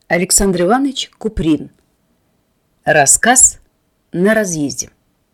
Александр Иванович Куприн. Рассказ на разъезде.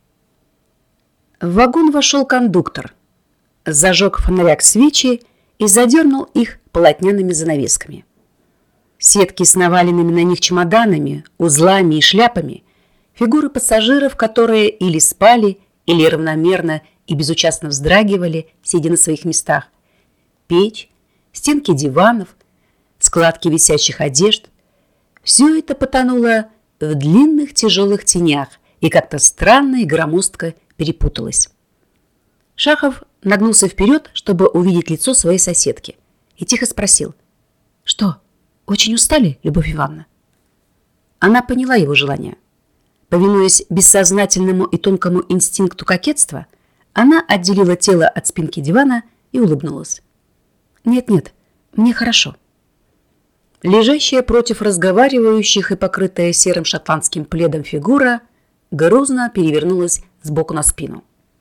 В вагон вошел кондуктор, зажег в фонарях свечи и задернул их полотняными занавесками. Сетки с наваленными на них чемоданами, узлами и шляпами, фигуры пассажиров, которые или спали, или равномерно и безучастно вздрагивали, сидя на своих местах, печь, стенки диванов, складки висящих одежд — все это потонуло в длинных тяжелых тенях и как-то странно и громоздко перепуталось. Шахов нагнулся вперед, чтобы увидеть лицо своей соседки, и тихо спросил: «Что, очень устали, Любовь Ивановна?» Она поняла его желание. Повинуясь бессознательному и тонкому инстинкту кокетства, она отделила тело от спинки дивана и улыбнулась. «Нет-нет, мне хорошо». Лежащая против разговаривающих и покрытая серым шотландским пледом фигура грузно перевернулась с боку на спину.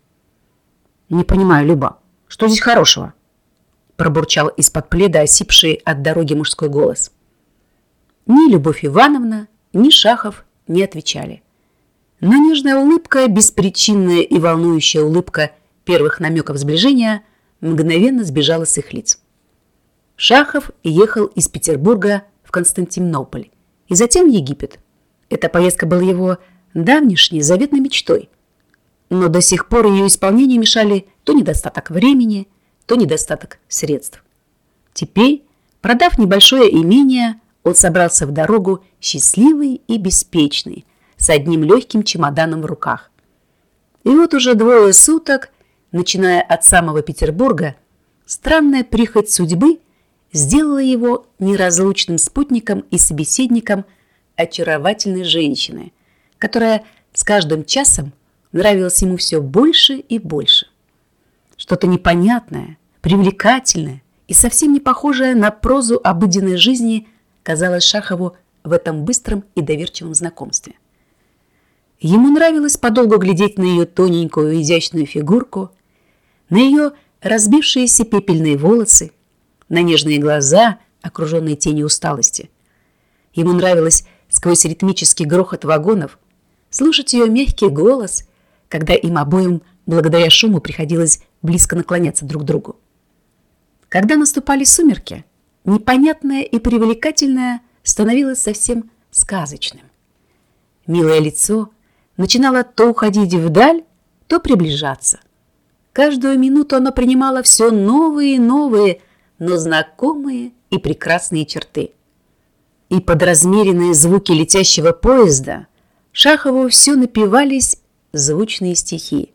«Не понимаю, Люба, что здесь хорошего?» пробурчал из-под пледа осипший от дороги мужской голос. Ни Любовь Ивановна, ни Шахов не отвечали. Но нежная улыбка, беспричинная и волнующая улыбка первых намеков сближения мгновенно сбежала с их лиц. Шахов ехал из Петербурга в Константинополь и затем в Египет. Эта поездка была его давнишней заветной мечтой. Но до сих пор ее исполнению мешали то недостаток времени, то недостаток средств. Теперь, продав небольшое имение, он собрался в дорогу счастливый и беспечный, с одним легким чемоданом в руках. И вот уже 2 суток, начиная от самого Петербурга, странная прихоть судьбы сделала его неразлучным спутником и собеседником очаровательной женщины, которая с каждым часом нравилась ему все больше и больше. Что-то непонятное, привлекательное и совсем не похожее на прозу обыденной жизни казалось Шахову в этом быстром и доверчивом знакомстве. Ему нравилось подолгу глядеть на ее тоненькую изящную фигурку, на ее разбившиеся пепельные волосы, на нежные глаза, окруженные тенью усталости. Ему нравилось сквозь ритмический грохот вагонов слушать ее мягкий голос, когда им обоим, благодаря шуму, приходилось близко наклоняться друг к другу. Когда наступали сумерки, непонятное и привлекательное становилось совсем сказочным. Милое лицо начинало то уходить вдаль, то приближаться. Каждую минуту оно принимало все новые и новые, но знакомые и прекрасные черты. И под размеренные звуки летящего поезда Шахову все напевались звучные стихи.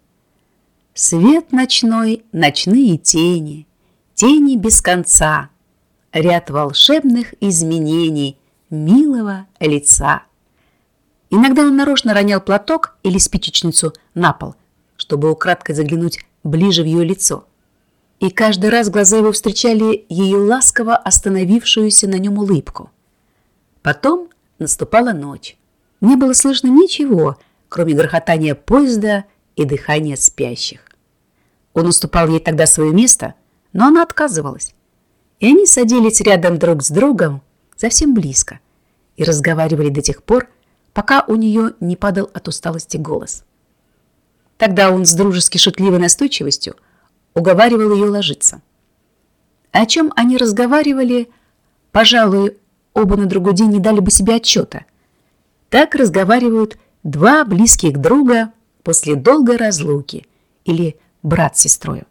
Свет ночной, ночные тени, тени без конца, ряд волшебных изменений милого лица. Иногда он нарочно ронял платок или спичечницу на пол, чтобы украдкой заглянуть ближе в ее лицо. И каждый раз глаза его встречали ее ласково остановившуюся на нем улыбку. Потом наступала ночь. Не было слышно ничего, кроме грохотания поезда и дыхания спящих. Он уступал ей тогда свое место, но она отказывалась. И они садились рядом друг с другом совсем близко и разговаривали до тех пор, пока у нее не падал от усталости голос. Тогда он с дружески шутливой настойчивостью уговаривал ее ложиться. О чем они разговаривали, пожалуй, оба на другой день не дали бы себе отчета. Так разговаривают 2 близких друга после долгой разлуки или брат с сестрой.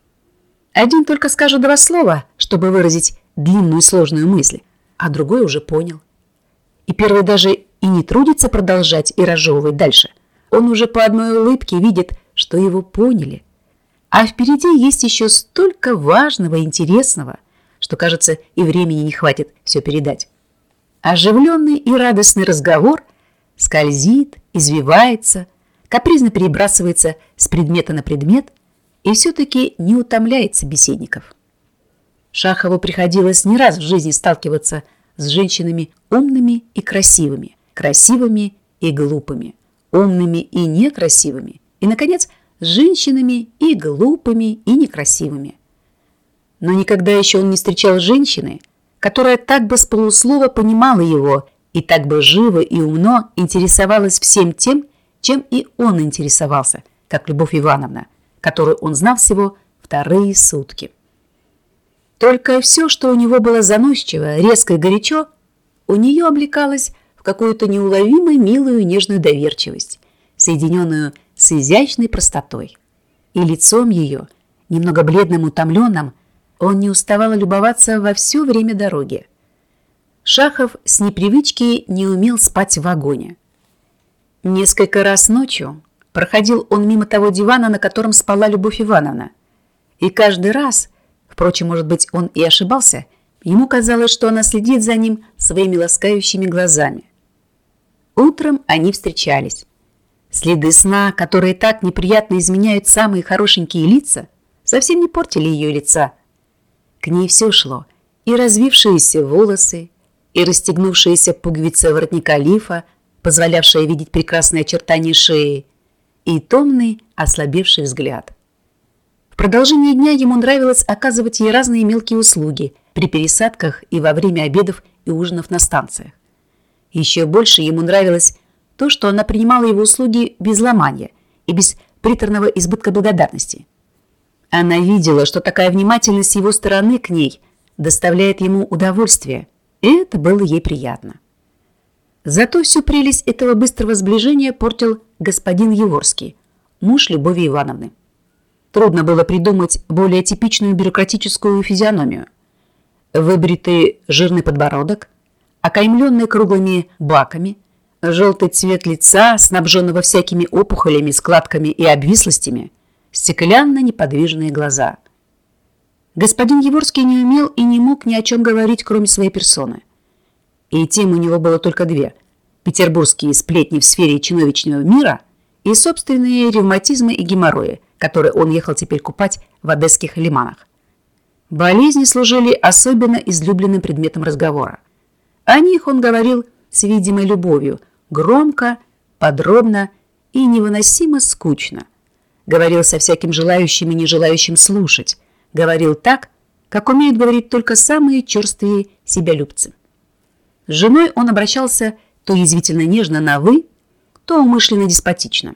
Один только скажет 2 слова, чтобы выразить длинную и сложную мысль, а другой уже понял. И первый даже и не трудится продолжать и разжевывать дальше. Он уже по одной улыбке видит, что его поняли. А впереди есть еще столько важного и интересного, что, кажется, и времени не хватит все передать. Оживленный и радостный разговор скользит, извивается, капризно перебрасывается с предмета на предмет и все-таки не утомляет собеседников. Шахову приходилось не раз в жизни сталкиваться с женщинами умными и красивыми, красивыми и глупыми, умными и некрасивыми, и, наконец, с женщинами и глупыми, и некрасивыми. Но никогда еще он не встречал женщины, которая так бы с полуслова понимала его и так бы живо и умно интересовалась всем тем, чем и он интересовался, как Любовь Ивановна, которую он знал всего вторые сутки. Только все, что у него было заносчиво, резко и горячо, у нее облекалось в какую-то неуловимо милую нежную доверчивость, соединенную с изящной простотой. И лицом ее, немного бледным, утомленным, он не уставал любоваться во все время дороги. Шахов с непривычки не умел спать в вагоне. Несколько раз ночью проходил он мимо того дивана, на котором спала Любовь Ивановна. И каждый раз, впрочем, может быть, он и ошибался, ему казалось, что она следит за ним своими ласкающими глазами. Утром они встречались. Следы сна, которые так неприятно изменяют самые хорошенькие лица, совсем не портили ее лица. К ней все шло, и развившиеся волосы, и расстегнувшиеся пуговицы воротника лифа, позволявшая видеть прекрасные очертания шеи, и томный, ослабевший взгляд. В продолжение дня ему нравилось оказывать ей разные мелкие услуги при пересадках и во время обедов и ужинов на станциях. Еще больше ему нравилось то, что она принимала его услуги без ломания и без приторного избытка благодарности. Она видела, что такая внимательность с его стороны к ней доставляет ему удовольствие, и это было ей приятно. Зато всю прелесть этого быстрого сближения портил господин Яворский, муж Любови Ивановны. Трудно было придумать более типичную бюрократическую физиономию. Выбритый жирный подбородок, окаймленный круглыми баками, желтый цвет лица, снабженного всякими опухолями, складками и обвислостями, стеклянно-неподвижные глаза. Господин Яворский не умел и не мог ни о чем говорить, кроме своей персоны. И тем у него было только две – петербургские сплетни в сфере чиновничного мира и собственные ревматизмы и геморрои, которые он ехал теперь купать в одесских лиманах. Болезни служили особенно излюбленным предметом разговора. О них он говорил с видимой любовью, громко, подробно и невыносимо скучно. Говорил со всяким желающим и не желающим слушать. Говорил так, как умеют говорить только самые черствые себялюбцы. С женой он обращался то язвительно нежно на «вы», то умышленно деспотично.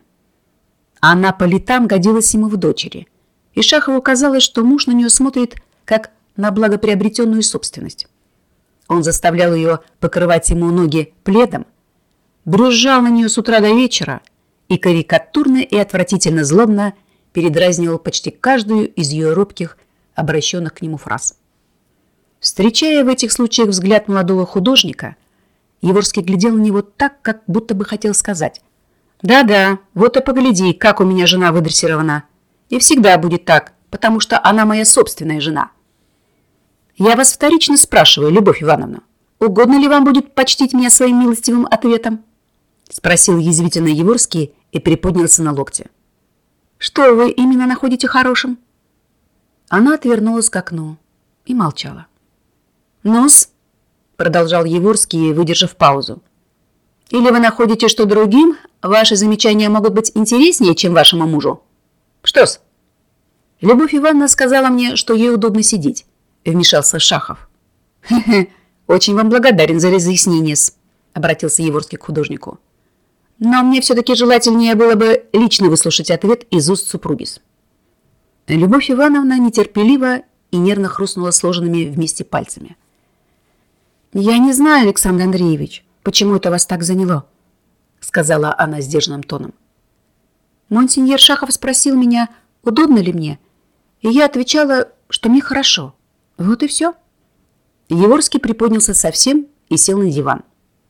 Она по летам годилась ему в дочери, и Шахову казалось, что муж на нее смотрит как на благоприобретенную собственность. Он заставлял ее покрывать ему ноги пледом, брюзжал на нее с утра до вечера и карикатурно и отвратительно злобно передразнивал почти каждую из ее робких, обращенных к нему фраз. Встречая в этих случаях взгляд молодого художника, Яворский глядел на него так, как будто бы хотел сказать: «Да-да, вот и погляди, как у меня жена выдрессирована. И всегда будет так, потому что она моя собственная жена. Я вас вторично спрашиваю, Любовь Ивановна, угодно ли вам будет почтить меня своим милостивым ответом?» Спросил язвительно Яворский и приподнялся на локте. «Что вы именно находите хорошим?» Она отвернулась к окну и молчала. «Ну-с», — продолжал Яворский, выдержав паузу, «или вы находите, что другим ваши замечания могут быть интереснее, чем вашему мужу? Что-с?» «Любовь Ивановна сказала мне, что ей удобно сидеть», — вмешался Шахов. «Хе-хе, очень вам благодарен за разъяснение-с», — обратился Яворский к художнику. «Но мне все-таки желательнее было бы лично выслушать ответ из уст супруги-с». Любовь Ивановна нетерпеливо и нервно хрустнула сложенными вместе пальцами. «Я не знаю, Александр Андреевич, почему это вас так заняло», — сказала она сдержанным тоном. «Монсеньор Шахов спросил меня, удобно ли мне, и я отвечала, что мне хорошо. Вот и все». Яворский приподнялся совсем и сел на диван.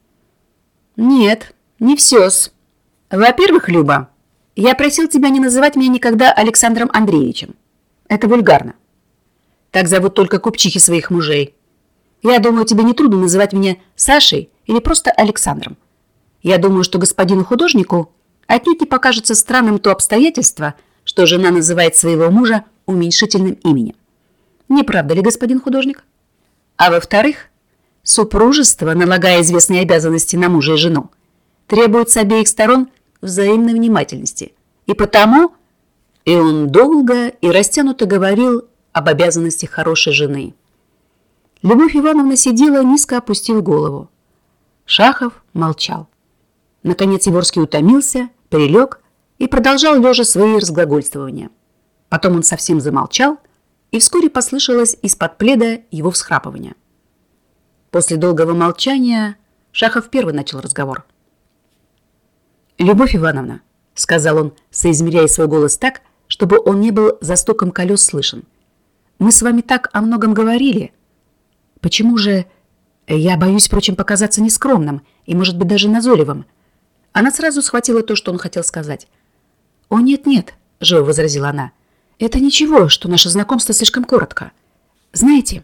«Нет, не все-с. Во-первых, Люба, я просил тебя не называть меня никогда Александром Андреевичем. Это вульгарно. Так зовут только купчихи своих мужей. Я думаю, тебе не трудно называть меня Сашей или просто Александром. Я думаю, что господину художнику отнюдь не покажется странным то обстоятельство, что жена называет своего мужа уменьшительным именем. Не правда ли, господин художник? А во-вторых, супружество, налагая известные обязанности на мужа и жену, требует с обеих сторон взаимной внимательности. И потому...» И он долго и растянуто говорил об обязанностях хорошей жены. Любовь Ивановна сидела, низко опустив голову. Шахов молчал. Наконец Яворский утомился, прилег и продолжал лежа свои разглагольствования. Потом он совсем замолчал, и вскоре послышалось из-под пледа его всхрапывание. После долгого молчания Шахов первый начал разговор. «Любовь Ивановна», — сказал он, соизмеряя свой голос так, чтобы он не был за стуком колес слышен, — «мы с вами так о многом говорили. Почему же... Я боюсь, впрочем, показаться нескромным и, может быть, даже назойливым». Она сразу схватила то, что он хотел сказать. «О, нет-нет», — живо возразила она, — «это ничего, что наше знакомство слишком коротко. Знаете...»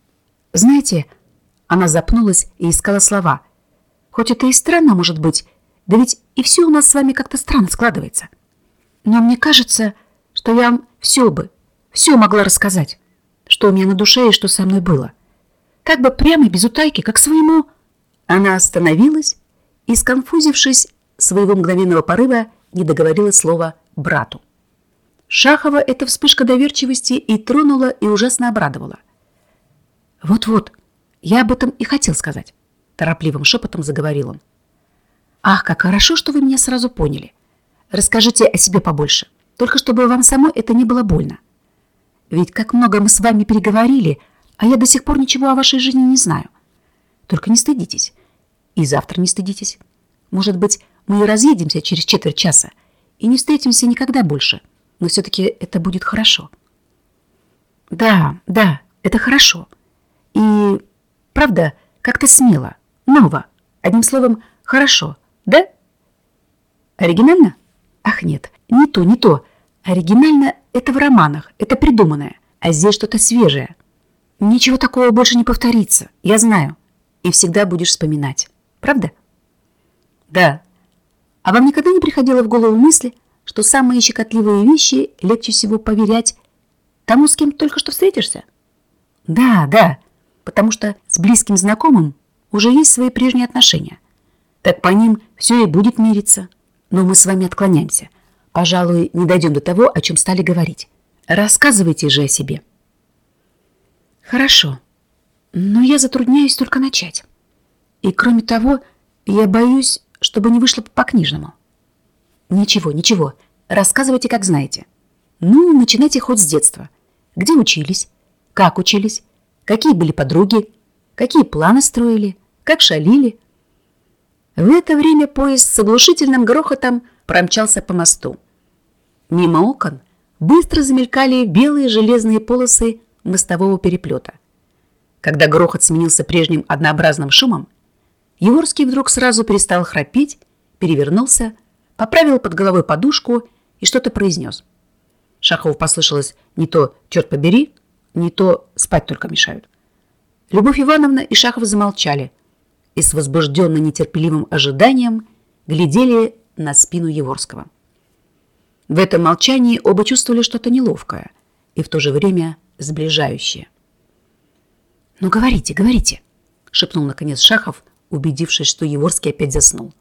Она запнулась и искала слова. «Хоть это и странно, может быть, да ведь и все у нас с вами как-то странно складывается. Но мне кажется, что я вам все могла рассказать, что у меня на душе и что со мной было. Так бы прямо и без утайки, как своему...» Она остановилась и, сконфузившись своего мгновенного порыва, не договорила слова «брату». Шахова эта вспышка доверчивости и тронула, и ужасно обрадовала. «Вот-вот, я об этом и хотел сказать», — торопливым шепотом заговорил он. «Ах, как хорошо, что вы меня сразу поняли. Расскажите о себе побольше, только чтобы вам самой это не было больно. Ведь как много мы с вами переговорили, а я до сих пор ничего о вашей жизни не знаю. Только не стыдитесь. И завтра не стыдитесь. Может быть, мы и разъедемся через четверть часа и не встретимся никогда больше, но все-таки это будет хорошо». «Да, это хорошо. И, правда, как-то смело, ново. Одним словом, хорошо, да? Оригинально? Ах, нет, не то. Оригинально — это в романах, это придуманное, а здесь что-то свежее. Ничего такого больше не повторится, я знаю. И всегда будешь вспоминать. Правда?» «Да. А вам никогда не приходило в голову мысли, что самые щекотливые вещи легче всего поверять тому, с кем только что встретишься?» Да, потому что с близким знакомым уже есть свои прежние отношения. Так по ним все и будет мириться. Но мы с вами отклоняемся. Пожалуй, не дойдем до того, о чем стали говорить. Рассказывайте же о себе». «Хорошо, но я затрудняюсь только начать. И кроме того, я боюсь, чтобы не вышло по-книжному». «Ничего, рассказывайте, как знаете. Ну, начинайте хоть с детства. Где учились? Как учились? Какие были подруги? Какие планы строили? Как шалили?» В это время поезд с оглушительным грохотом промчался по мосту. Мимо окон быстро замелькали белые железные полосы мостового переплета. Когда грохот сменился прежним однообразным шумом, Яворский вдруг сразу перестал храпеть, перевернулся, поправил под головой подушку и что-то произнес. Шахову послышалось не то «черт побери», не то «спать только мешают». Любовь Ивановна и Шахов замолчали и с возбужденно-нетерпеливым ожиданием глядели на спину Яворского. В этом молчании оба чувствовали что-то неловкое и в то же время сближающее. «Ну, говорите», — шепнул наконец Шахов, убедившись, что Яворский опять заснул.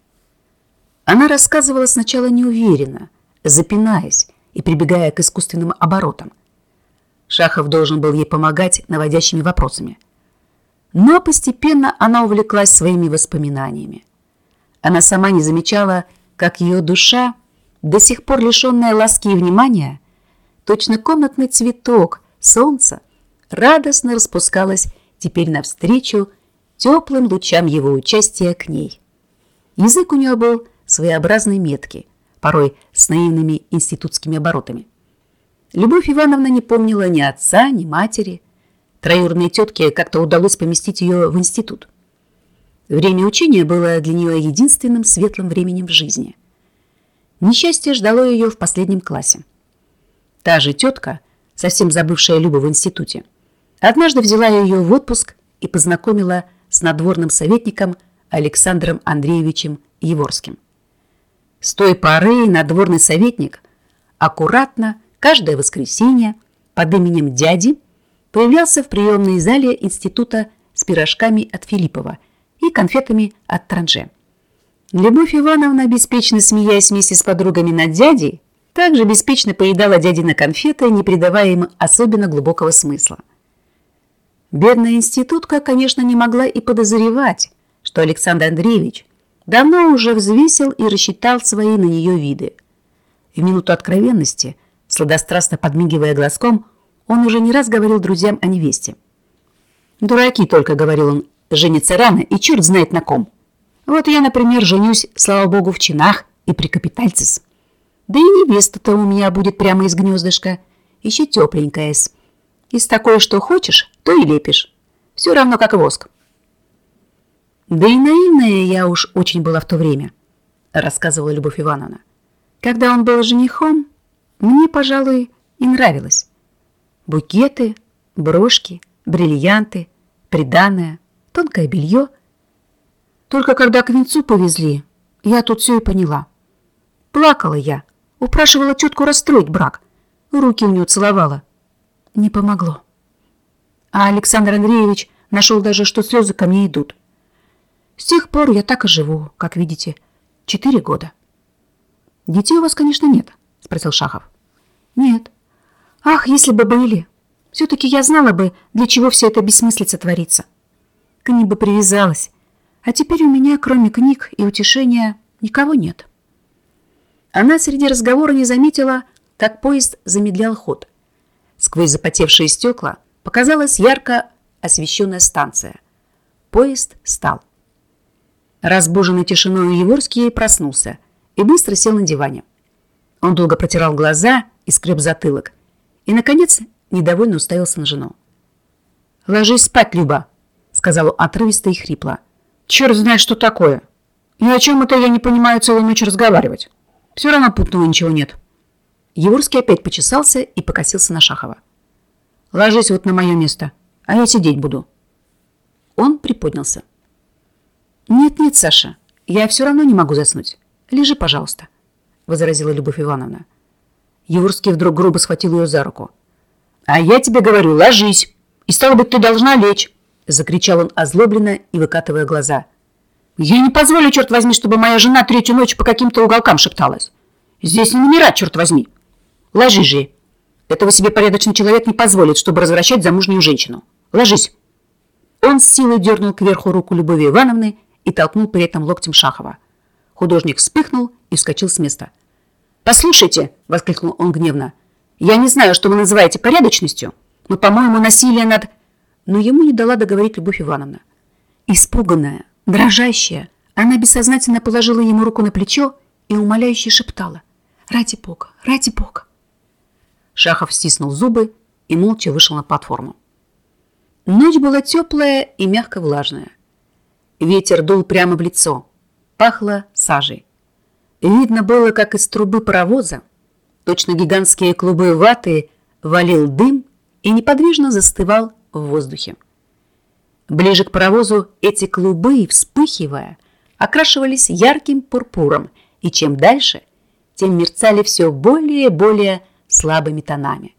Она рассказывала сначала неуверенно, запинаясь и прибегая к искусственным оборотам. Шахов должен был ей помогать наводящими вопросами. Но постепенно она увлеклась своими воспоминаниями. Она сама не замечала, как ее душа, до сих пор лишенная ласки и внимания, точно комнатный цветок солнца, радостно распускалась теперь навстречу теплым лучам его участия к ней. Язык у нее был своеобразной меткий, порой с наивными институтскими оборотами. Любовь Ивановна не помнила ни отца, ни матери. Троюродной тетке как-то удалось поместить ее в институт. Время учения было для нее единственным светлым временем в жизни. Несчастье ждало ее в последнем классе. Та же тетка, совсем забывшая Любу в институте, однажды взяла ее в отпуск и познакомила с надворным советником Александром Андреевичем Яворским. С той поры надворный советник аккуратно каждое воскресенье под именем дяди появлялся в приемной зале института с пирожками от Филиппова и конфетами от Транже. Любовь Ивановна, беспечно смеясь вместе с подругами над дядей, также беспечно поедала дядины конфеты, не придавая им особенно глубокого смысла. Бедная институтка, конечно, не могла и подозревать, что Александр Андреевич давно уже взвесил и рассчитал свои на нее виды. В минуту откровенности, сладострастно подмигивая глазком, он уже не раз говорил друзьям о невесте. «Дураки только», — говорил он, — «женятся рано, и черт знает на ком. Вот я, например, женюсь, слава богу, в чинах и при капитальцис. Да и невеста-то у меня будет прямо из гнездышка, еще тепленькая. Из такой, что хочешь, то и лепишь. Все равно, как воск». «Да и наивная я уж очень была в то время», — рассказывала Любовь Ивановна. «Когда он был женихом, мне, пожалуй, и нравилось. Букеты, брошки, бриллианты, приданое, тонкое белье. Только когда к венцу повезли, я тут все и поняла. Плакала я, упрашивала тетку расстроить брак, руки у нее целовала. Не помогло. А Александр Андреевич нашел даже, что слезы ко мне идут. С тех пор я так и живу, как видите, 4 года. «Детей у вас, конечно, нет?» — спросил Шахов. «Нет. Ах, если бы были. Все-таки я знала бы, для чего все это бессмыслица творится. К ним бы привязалась. А теперь у меня, кроме книг и утешения, никого нет». Она среди разговора не заметила, как поезд замедлял ход. Сквозь запотевшие стекла показалась ярко освещенная станция. Поезд стал. Разбуженный тишиной Еворский проснулся и быстро сел на диване. Он долго протирал глаза и скреб затылок. И, наконец, недовольно уставился на жену. «Ложись спать, Люба», — сказал он отрывисто и хрипло. «Черт знает, что такое. И о чем это я не понимаю целую ночь разговаривать. Все равно путного ничего нет». Еворский опять почесался и покосился на Шахова. «Ложись вот на мое место, а я сидеть буду». Он приподнялся. «Нет-нет, Саша, я все равно не могу заснуть. Лежи, пожалуйста», — возразила Любовь Ивановна. Еворский вдруг грубо схватил ее за руку. «А я тебе говорю, ложись, и стало быть, ты должна лечь», — закричал он озлобленно и выкатывая глаза. «Я не позволю, черт возьми, чтобы моя жена 3-ю ночь по каким-то уголкам шепталась. Здесь не номера, черт возьми. Ложись же. Этого себе порядочный человек не позволит, чтобы развращать замужнюю женщину. Ложись». Он с силой дернул кверху руку Любови Ивановны и толкнул при этом локтем Шахова. Художник вспыхнул и вскочил с места. «Послушайте», — воскликнул он гневно, — «я не знаю, что вы называете порядочностью, но, по-моему, насилие над...» Но ему не дала договорить Любовь Ивановна. Испуганная, дрожащая, она бессознательно положила ему руку на плечо и умоляюще шептала: «Ради Бога, ради Бога». Шахов стиснул зубы и молча вышел на платформу. Ночь была теплая и мягко влажная. Ветер дул прямо в лицо, пахло сажей. Видно было, как из трубы паровоза, точно гигантские клубы ваты, валил дым и неподвижно застывал в воздухе. Ближе к паровозу эти клубы, вспыхивая, окрашивались ярким пурпуром, и чем дальше, тем мерцали все более и более слабыми тонами.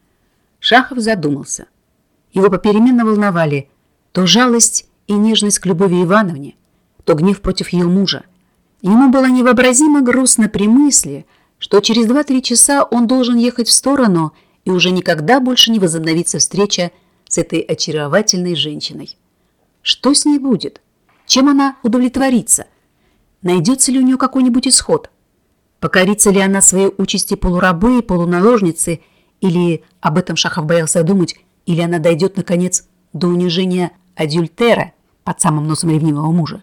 Шахов задумался. Его попеременно волновали то жалость и нежность к Любови Ивановне, то гнев против ее мужа. Ему было невообразимо грустно при мысли, что через 2-3 часа он должен ехать в сторону, и уже никогда больше не возобновится встреча с этой очаровательной женщиной. Что с ней будет? Чем она удовлетворится? Найдется ли у нее какой-нибудь исход? Покорится ли она своей участи полурабы, полуналожницы, или, об этом Шахов боялся думать, или она дойдет, наконец, до унижения адюльтера под самым носом ревнивого мужа?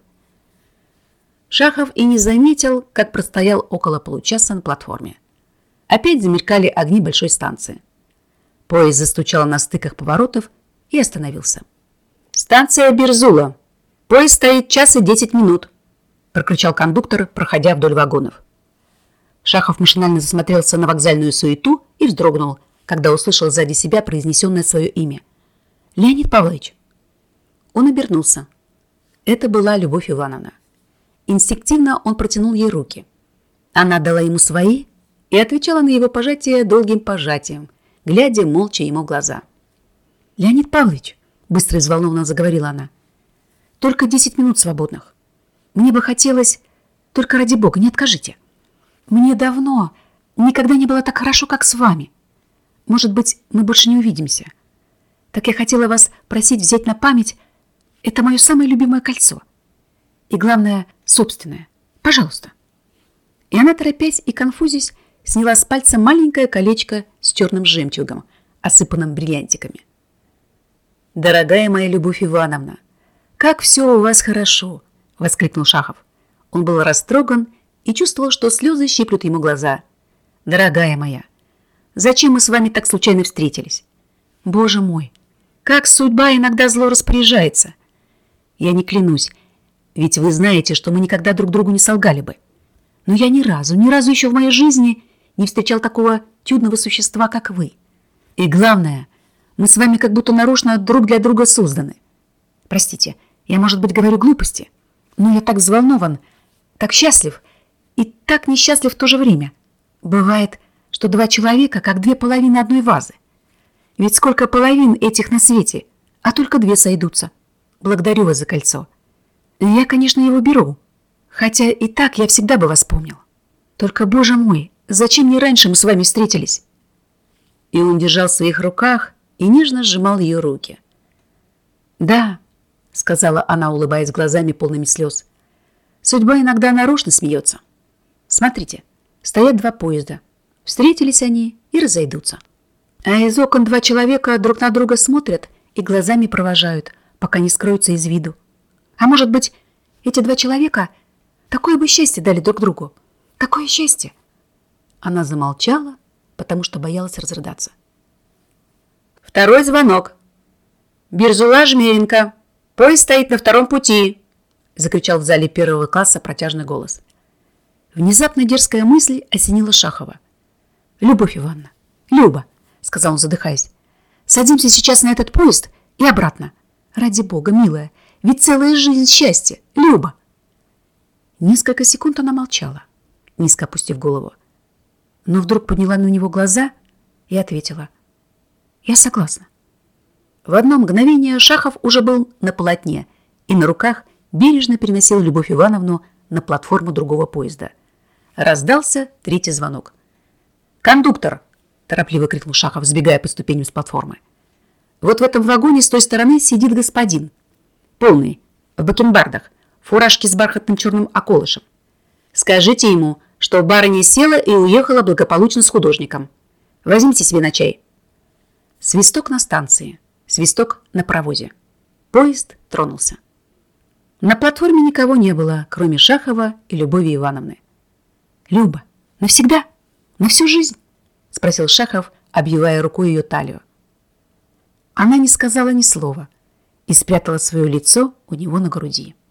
Шахов и не заметил, как простоял около получаса на платформе. Опять замелькали огни большой станции. Поезд застучал на стыках поворотов и остановился. «Станция Берзула. Поезд стоит 1 час и 10 минут», – прокричал кондуктор, проходя вдоль вагонов. Шахов машинально засмотрелся на вокзальную суету и вздрогнул, когда услышал сзади себя произнесенное свое имя. «Леонид Павлович». Он обернулся. Это была Любовь Ивановна. Инстинктивно он протянул ей руки. Она дала ему свои и отвечала на его пожатие долгим пожатием, глядя молча ему в глаза. «Леонид Павлович», — быстро и взволнованно заговорила она, — «только 10 минут свободных. Мне бы хотелось... Только ради Бога, не откажите. Мне давно никогда не было так хорошо, как с вами. Может быть, мы больше не увидимся. Так я хотела вас просить взять на память. Это мое самое любимое кольцо. И главное, собственное. Пожалуйста». И она, торопясь и конфузясь, сняла с пальца маленькое колечко с черным жемчугом, осыпанным бриллиантиками. «Дорогая моя Любовь Ивановна, как все у вас хорошо!» — воскликнул Шахов. Он был растроган и чувствовал, что слезы щиплют ему глаза. «Дорогая моя, зачем мы с вами так случайно встретились? Боже мой, как судьба иногда зло распоряжается! Я не клянусь, ведь вы знаете, что мы никогда друг другу не солгали бы. Но я ни разу еще в моей жизни не встречал такого чудного существа, как вы. И главное, мы с вами как будто нарочно друг для друга созданы. Простите, я, может быть, говорю глупости, но я так взволнован, так счастлив и так несчастлив в то же время. Бывает, что два человека, как две половины одной вазы. Ведь сколько половин этих на свете, а только две сойдутся. Благодарю вас за кольцо. Я, конечно, его беру, хотя и так я всегда бы вас помнил. Только, боже мой, зачем не раньше мы с вами встретились?» И он держал в своих руках и нежно сжимал ее руки. «Да», — сказала она, улыбаясь глазами, полными слез, — «судьба иногда нарочно смеется. Смотрите, стоят два поезда. Встретились они и разойдутся. А из окон два человека друг на друга смотрят и глазами провожают, пока не скроются из виду. А может быть, эти два человека такое бы счастье дали друг другу. Какое счастье!» Она замолчала, потому что боялась разрыдаться. «Второй звонок. Бирзула Жмеренко. Поезд стоит на втором пути!» — закричал в зале первого класса протяжный голос. Внезапно дерзкая мысль осенила Шахова. «Любовь Ивановна, Люба!» — сказал он, задыхаясь. «Садимся сейчас на этот поезд и обратно. Ради бога, милая, ведь целая жизнь счастья, Люба!» Несколько секунд она молчала, низко опустив голову, но вдруг подняла на него глаза и ответила: «Я согласна». В одно мгновение Шахов уже был на полотне и на руках бережно переносил Любовь Ивановну на платформу другого поезда. Раздался третий звонок. «Кондуктор!» – торопливо крикнул Шахов, сбегая по ступеням с платформы. «Вот в этом вагоне с той стороны сидит господин. Полный, в бакенбардах, в фуражке с бархатным черным околышем. Скажите ему, что барыня села и уехала благополучно с художником. Возьмите себе на чай». Свисток на станции, свисток на паровозе. Поезд тронулся. На платформе никого не было, кроме Шахова и Любови Ивановны. «Люба, навсегда? На всю жизнь?» — спросил Шахов, обвивая рукой ее талию. Она не сказала ни слова и спрятала свое лицо у него на груди.